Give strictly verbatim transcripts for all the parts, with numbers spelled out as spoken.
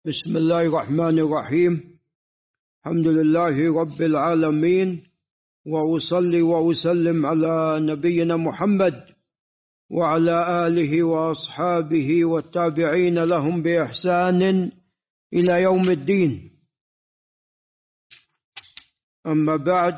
بسم الله الرحمن الرحيم. الحمد لله رب العالمين، وأصلي وأسلم على نبينا محمد وعلى آله وأصحابه والتابعين لهم بإحسان إلى يوم الدين. أما بعد،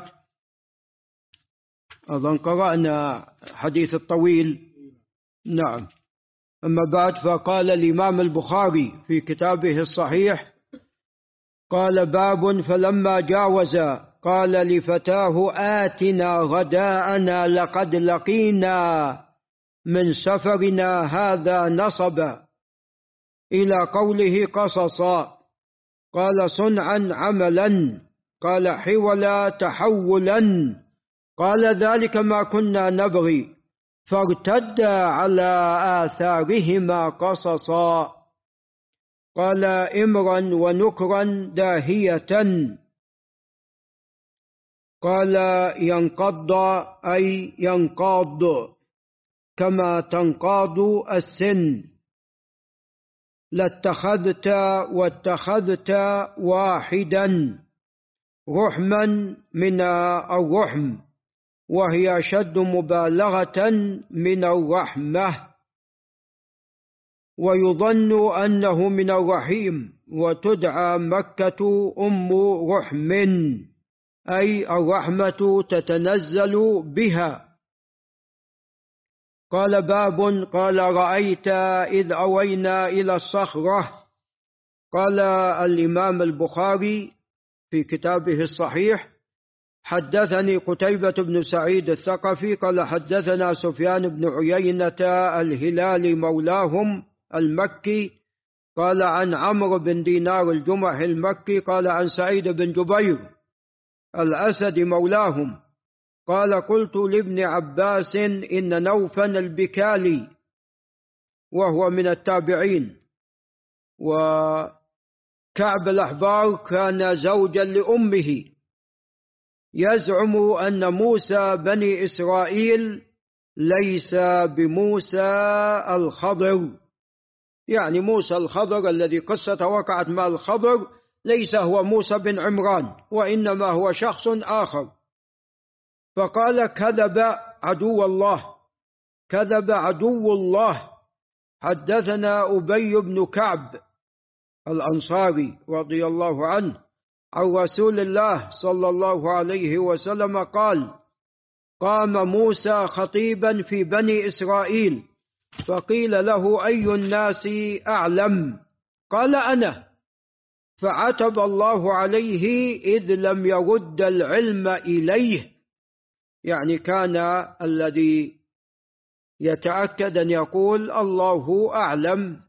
أظن قرأنا حديث الطويل. نعم. أما بعد، فقال الإمام البخاري في كتابه الصحيح، قال: باب فلما جاوز قال لفتاه: آتنا غداءنا لقد لقينا من سفرنا هذا نصبا، إلى قوله قصصا. قال: صنعا عملا. قال: حولا تحولا. قال: ذلك ما كنا نبغي. فارتدا على آثارهما قصصا. قال: إمرا ونكرا داهية. قال: ينقض أي ينقاض كما تنقاض السن. لاتخذت واتخذت واحدا رحما من الرحم، وهي أشد مبالغة من الرحمة، ويظن أنه من الرحيم، وتدعى مكة أم رحم، أي الرحمة تتنزل بها. قال: باب قال: رأيت إذ أوينا إلى الصخرة. قال الإمام البخاري في كتابه الصحيح: حدثني قتيبة بن سعيد الثقفي قال: حدثنا سفيان بن عيينة الهلالي مولاهم المكي قال: عن عمرو بن دينار الجمحي المكي قال: عن سعيد بن جبير الأسد مولاهم قال: قلت لابن عباس إن نوفا البكالي، وهو من التابعين، وكعب الأحبار كان زوجا لأمه، يزعم أن موسى بني إسرائيل ليس بموسى الخضر، يعني موسى الخضر الذي قصة وقعت مع الخضر ليس هو موسى بن عمران، وإنما هو شخص آخر. فقال: كذب عدو الله، كذب عدو الله. حدثنا أبي بن كعب الأنصاري رضي الله عنه عن رسول الله صلى الله عليه وسلم قال: قام موسى خطيبا في بني إسرائيل، فقيل له: أي الناس أعلم؟ قال: أنا. فعتب الله عليه إذ لم يرد العلم إليه، يعني كان الذي يتأكد أن يقول الله أعلم.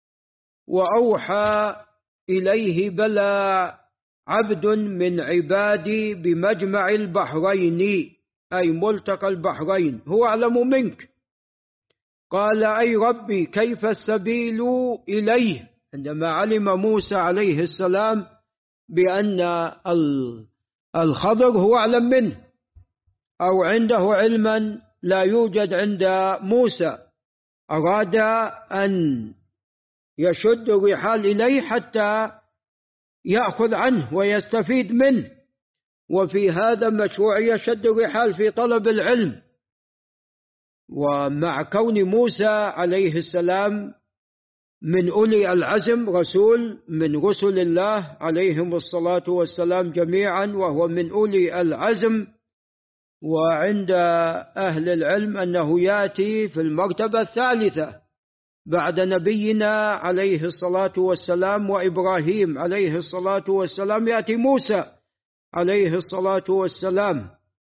وأوحى إليه: بلى عبد من عبادي بمجمع البحرين، أي ملتقى البحرين، هو أعلم منك. قال: أي ربي كيف السبيل إليه؟ عندما علم موسى عليه السلام بأن الخضر هو أعلم منه، أو عنده علما لا يوجد عند موسى، أراد أن يشد الرحال إليه حتى يأخذ عنه ويستفيد منه، وفي هذا مشروعية شد الرحال في طلب العلم. ومع كون موسى عليه السلام من أولي العزم، رسول من رسل الله عليهم الصلاة والسلام جميعا، وهو من أولي العزم، وعند أهل العلم أنه يأتي في المرتبة الثالثة بعد نبينا عليه الصلاة والسلام وإبراهيم عليه الصلاة والسلام، يأتي موسى عليه الصلاة والسلام.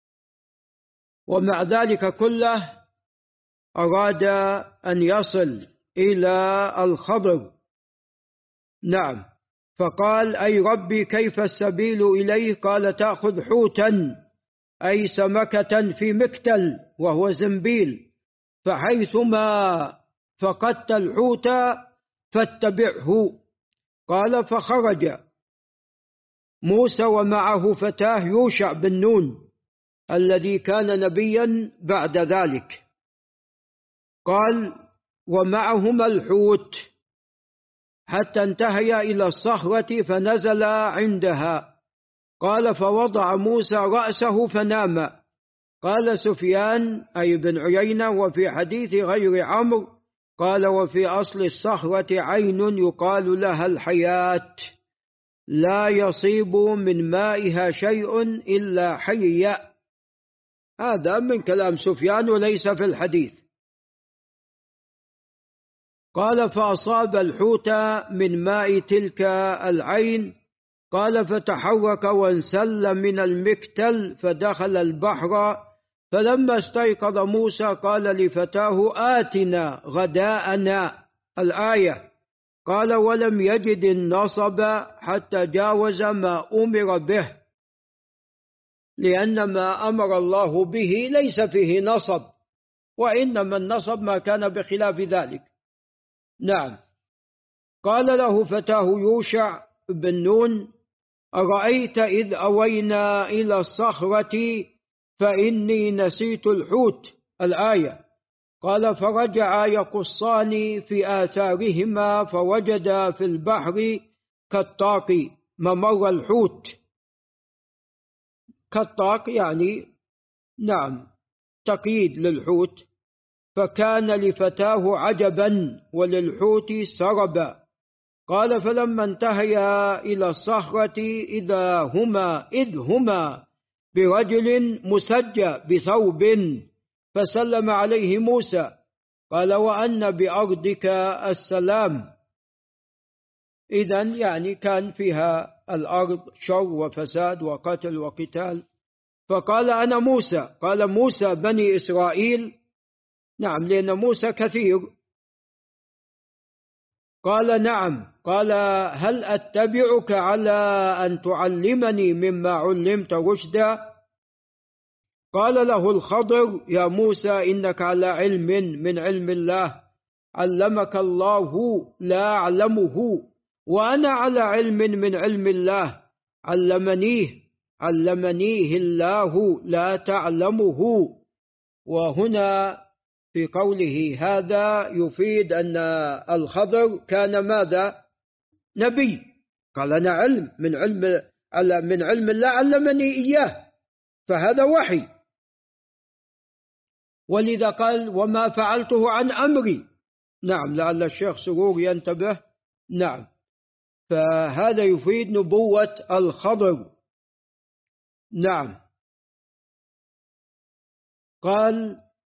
ومع ذلك كله أراد أن يصل إلى الخضر. نعم. فقال: أي ربي كيف السبيل إليه؟ قال: تأخذ حوتا، أي سمكة في مكتل وهو زنبيل، فحيثما فقدت الحوت فاتبعه. قال: فخرج موسى ومعه فتاه يوشع بن نون الذي كان نبيا بعد ذلك. قال: ومعهما الحوت، حتى انتهي إلى الصخرة فنزل عندها. قال فوضع موسى رأسه فنام. قال سفيان أي بن عيينة وفي حديث غير عمرو قال وفي أصل الصخرة عين يقال لها الحياة لا يصيب من مائها شيء إلا حي. هذا من كلام سفيان وليس في الحديث. قال فأصاب الحوت من ماء تلك العين. قال فتحرك وانسل من المكتل فدخل البحر. فلما استيقظ موسى قال لفتاه آتنا غداءنا الآية. قال ولم يجد النصب حتى جاوز ما أمر به، لأن ما أمر الله به ليس فيه نصب، وإنما النصب ما كان بخلاف ذلك. نعم. قال له فتاه يوشع بن نون أرأيت إذ أوينا إلى الصخرة فإني نسيت الحوت الآية. قال فرجعا يقصان في آثارهما فوجدا في البحر كالطاق ممر الحوت. كالطاق يعني نعم تقييد للحوت. فكان لفتاه عجبا وللحوت سربا. قال فلما انتهيا إلى الصخرة إذا هما إذ هما برجل مسجى بثوب فسلم عليه موسى. قال وأن بأرضك السلام. إذن يعني كان فيها الأرض شر وفساد وقتل وقتال. فقال أنا موسى. قال موسى بني إسرائيل. نعم لأن موسى كثير. قال نعم. قال هل أتبعك على أن تعلمني مما علمت رشدا؟ قال له الخضر يا موسى إنك على علم من علم الله علمك الله لا أعلمه، وأنا على علم من علم الله علمنيه علمنيه الله لا تعلمه. وهنا في قوله هذا يفيد أن الخضر كان ماذا؟ نبي. قال أنا علم من علم من علم الله علمني إياه، فهذا وحي. ولذا قال وما فعلته عن أمري. نعم لعل الشيخ سرور ينتبه. نعم فهذا يفيد نبوة الخضر. نعم. قال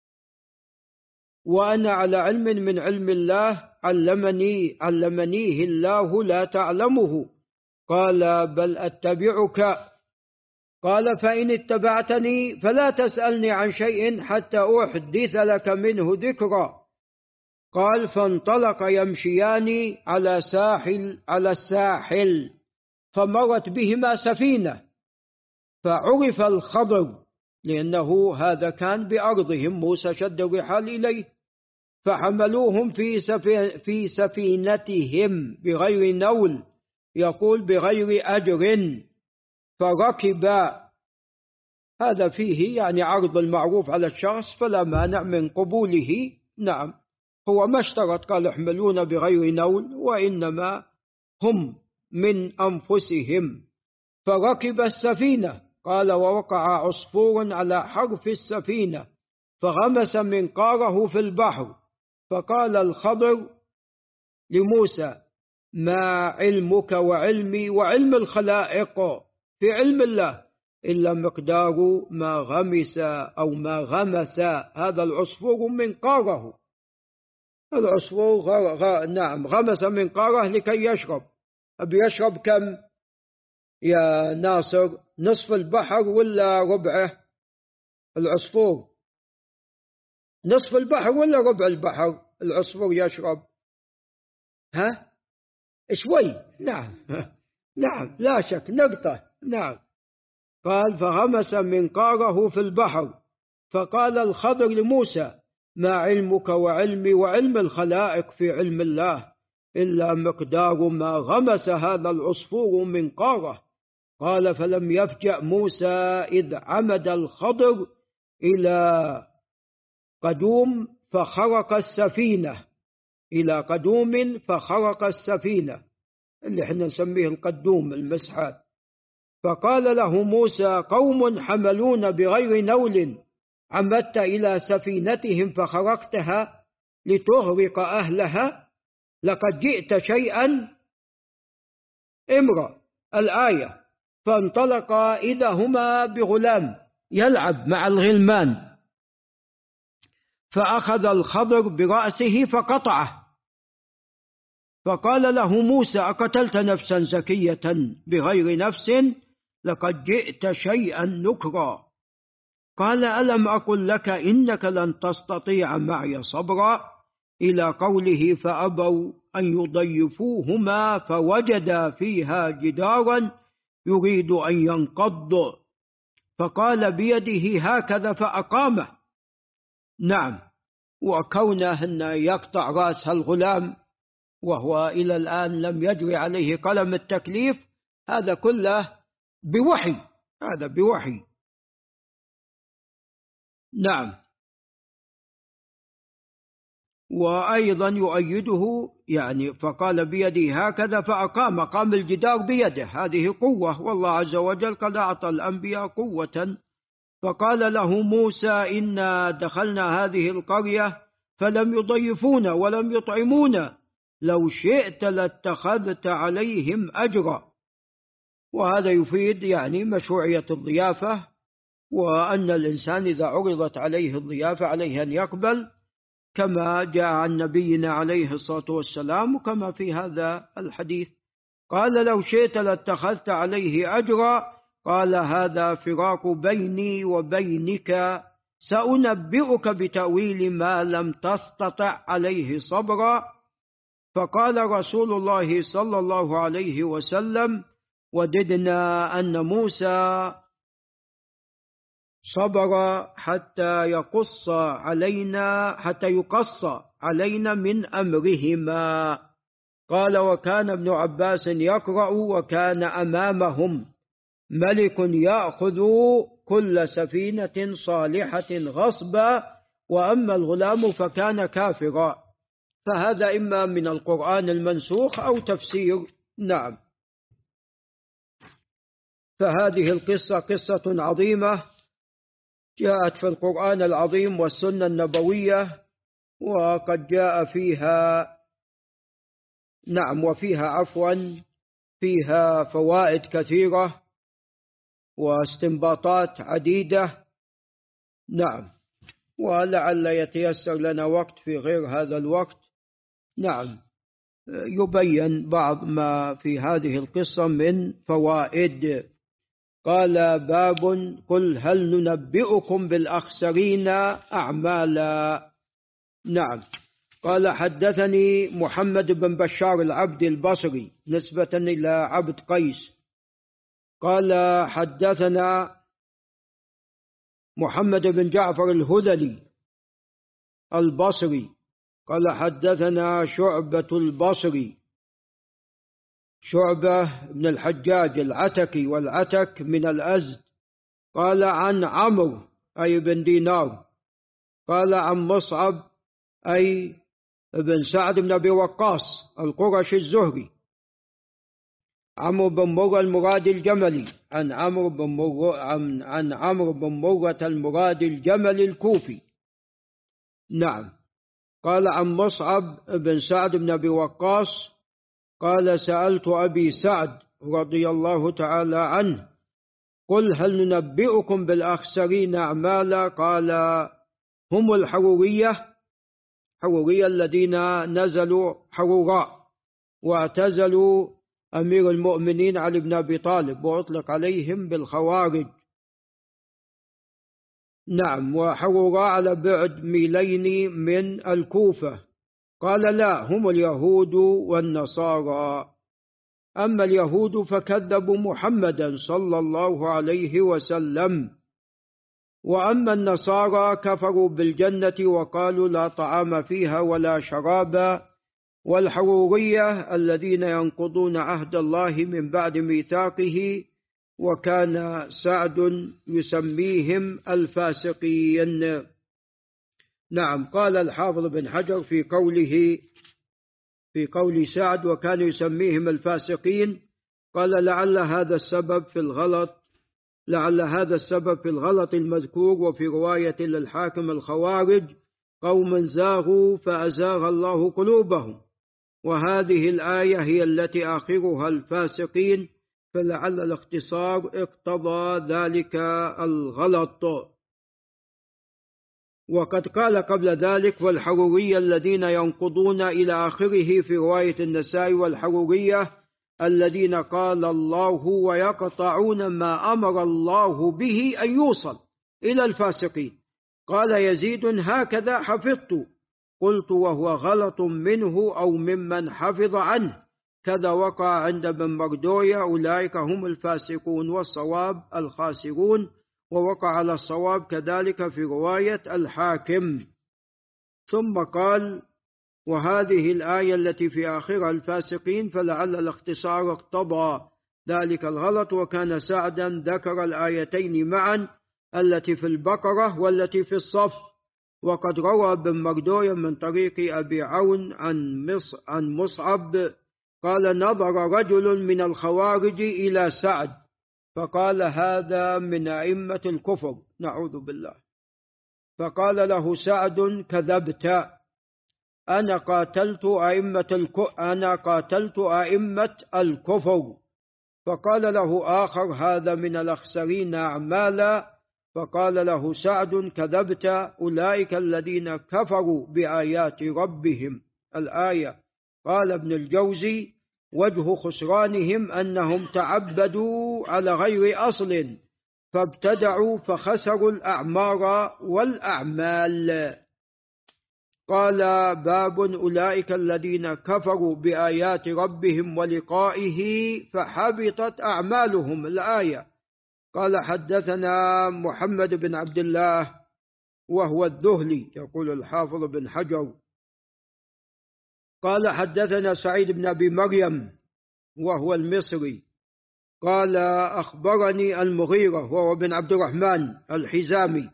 وأنا على علم من علم الله علمني علمنيه الله لا تعلمه. قال بل أتبعك. قال فإن اتبعتني فلا تسألني عن شيء حتى أحدث لك منه ذكرا. قال فانطلق يمشيان على ساحل على الساحل فمرت بهما سفينة فعرف الخضر لأنه هذا كان بأرضهم. موسى شد الرحال إليه فحملوهم في في سفينتهم بغير نول، يقول بغير أجر، فركب. هذا فيه يعني عرض المعروف على الشخص فلا مانع من قبوله. نعم هو ما اشترط قال احملون بغير نول، وإنما هم من أنفسهم. فركب السفينة. قال ووقع عصفور على حرف السفينة فغمس منقاره في البحر. فقال الخضر لموسى ما علمك وعلمي وعلم الخلائق في علم الله إلا مقدار ما غمس أو ما غمس هذا العصفور منقاره. العصفور غ... غ... نعم غمس منقاره لكي يشرب. أبي يشرب كم يا ناصر؟ نصف البحر ولا ربعه؟ العصفور نصف البحر ولا ربع البحر العصفور يشرب؟ ها شوي. نعم نعم لا شك نقطة. نعم. قال فغمس منقاره في البحر. فقال الخضر لموسى ما علمك وعلمي وعلم الخلائق في علم الله إلا مقدار ما غمس هذا العصفور منقاره. قال فلم يفجأ موسى إذ عمد الخضر إلى قدوم فخرق السفينة إلى قدوم فخرق السفينة اللي احنا نسميه القدوم المسحات. فقال له موسى: قوم حملون بغير نول عمدت إلى سفينتهم فخرقتها لتغرق أهلها، لقد جئت شيئا امرأ. الآية: فانطلقا إذا هما بغلام يلعب مع الغلمان، فأخذ الخضر برأسه فقطعه، فقال له موسى: أقتلت نفسا زكية بغير نفس لقد جئت شيئا نكرا. قال: ألم أقل لك إنك لن تستطيع معي صبرا، إلى قوله: فأبوا أن يضيفوهما فوجدا فيها جدارا يريد أن ينقض، فقال بيده هكذا فأقامه. نعم. وكونه أن يقطع رأس الغلام وهو إلى الآن لم يجري عليه قلم التكليف، هذا كله بوحي، هذا بوحي. نعم. وأيضا يؤيده يعني فقال بيدي هكذا فأقام، قام الجدار بيده، هذه قوة، والله عز وجل قد أعطى الأنبياء قوة. فقال له موسى: إنا دخلنا هذه القرية فلم يضيفونا ولم يطعمونا، لو شئت لاتخذت عليهم أجرا. وهذا يفيد يعني مشروعية الضيافة، وأن الإنسان إذا عرضت عليه الضيافة عليه أن يقبل، كما جاء عن نبينا عليه الصلاة والسلام وكما في هذا الحديث. قال: لو شئت لاتخذت عليه أجرا. قال: هذا فراق بيني وبينك، سأنبئك بتأويل ما لم تستطع عليه صبرا. فقال رسول الله صلى الله عليه وسلم: وددنا أن موسى صبر حتى يقص علينا حتى يقص علينا من أمرهما. قال: وكان ابن عباس يقرأ: وكان أمامهم ملك يأخذ كل سفينة صالحة غصبا، وأما الغلام فكان كافرا. فهذا إما من القرآن المنسوخ أو تفسير. نعم. فهذه القصة قصة عظيمة جاءت في القرآن العظيم والسنة النبوية، وقد جاء فيها نعم وفيها عفوا فيها فوائد كثيرة واستنباطات عديدة. نعم. ولعل يتيسر لنا وقت في غير هذا الوقت نعم يبين بعض ما في هذه القصة من فوائد. قال: باب قل هل ننبئكم بالأخسرين أعمالا. نعم. قال: حدثني محمد بن بشار العبد البصري نسبة إلى عبد قيس قال: حدثنا محمد بن جعفر الهذلي البصري قال: حدثنا شعبة البصري شعبة بن الحجاج العتكي، والعتك من الأزد. قال: عن عمرو أي بن دينار قال: عن مصعب أي بن سعد بن أبي وقاص القرشي الزهري، عمرو بن مرة المراد الجملي، عن عمرو بن مرة عن, عن عمرو بن مرة المراد الجمل الكوفي. نعم. قال: عن مصعب بن سعد بن أبي وقاص قال: سألت أبي سعد رضي الله تعالى عنه: قل هل ننبئكم بالأخسرين أعمالا؟ قال: هم الحرورية حرورية الذين نزلوا حروراء واعتزلوا أمير المؤمنين علي بن أبي طالب، وأطلق عليهم بالخوارج. نعم. وحروراء على بعد ميلين من الكوفة. قال: لا، هم اليهود والنصارى. أما اليهود فكذبوا محمدا صلى الله عليه وسلم، وأما النصارى كفروا بالجنة وقالوا لا طعام فيها ولا شراب. والحرورية الذين ينقضون عهد الله من بعد ميثاقه، وكان سعد يسميهم الفاسقين. نعم. قال الحافظ بن حجر في قوله في قول سعد وكان يسميهم الفاسقين، قال لعل هذا السبب في الغلط لعل هذا السبب في الغلط المذكور. وفي رواية للحاكم الخوارج قوم زاغوا فأزاغ الله قلوبهم، وهذه الآية هي التي آخرها الفاسقين، فلعل الاختصار اقتضى ذلك الغلط. وقد قال قبل ذلك والحرورية الذين ينقضون إلى آخره في رواية النسائي، والحرورية الذين قال الله ويقطعون ما أمر الله به أن يوصل إلى الفاسقين. قال يزيد هكذا حفظت، قلت وهو غلط منه أو ممن حفظ عنه، كذا وقع عند ابن مردوية أولئك هم الفاسقون والصواب الخاسرون، ووقع على الصواب كذلك في رواية الحاكم. ثم قال وهذه الآية التي في آخرها الفاسقين، فلعل الاختصار اقتضى ذلك الغلط. وكان سعدا ذكر الآيتين معا التي في البقرة والتي في الصف. وقد روى ابن مردوية من طريق أبي عون عن عن مصعب قال نظر رجل من الخوارج إلى سعد فقال هذا من أئمة الكفر، نعوذ بالله. فقال له سعد كذبت، أنا قاتلت أئمة الكفر أنا قاتلت أئمة الكفر. فقال له آخر هذا من الأخسرين أعمالا. فقال له سعد كذبت، أولئك الذين كفروا بآيات ربهم. الآية. قال ابن الجوزي وجه خسرانهم أنهم تعبدوا على غير أصل فابتدعوا فخسروا الأعمار والأعمال. قال باب أولئك الذين كفروا بآيات ربهم ولقائه فحبطت أعمالهم. الآية. قال حدثنا محمد بن عبد الله وهو الذهلي، يقول الحافظ بن حجر. قال حدثنا سعيد بن أبي مريم وهو المصري. قال أخبرني المغيرة وهو بن عبد الرحمن الحزامي.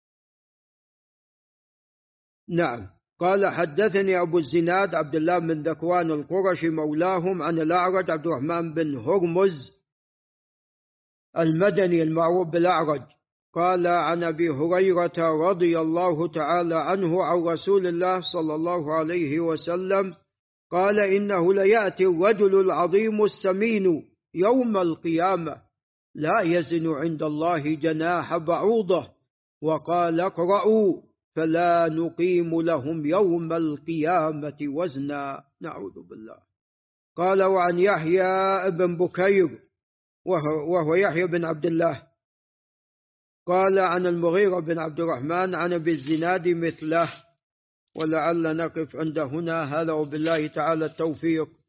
نعم. قال حدثني أبو الزناد عبد الله بن ذكوان القرشي مولاهم عن الأعرج عبد الرحمن بن هرمز المدني المعروف بالأعرج. قال عن أبي هريرة رضي الله تعالى عنه عن رسول الله صلى الله عليه وسلم قال إنه ليأتي الرجل العظيم السمين يوم القيامة لا يزن عند الله جناح بعوضة، وقال اقرأوا فلا نقيم لهم يوم القيامة وزنا، نعوذ بالله. قال وعن يحيى بن بكير وهو يحيى بن عبد الله قال عن المغيرة بن عبد الرحمن عن أبي الزناد مثله. ولعل نقف عند هنا، هذا وبالله تعالى التوفيق.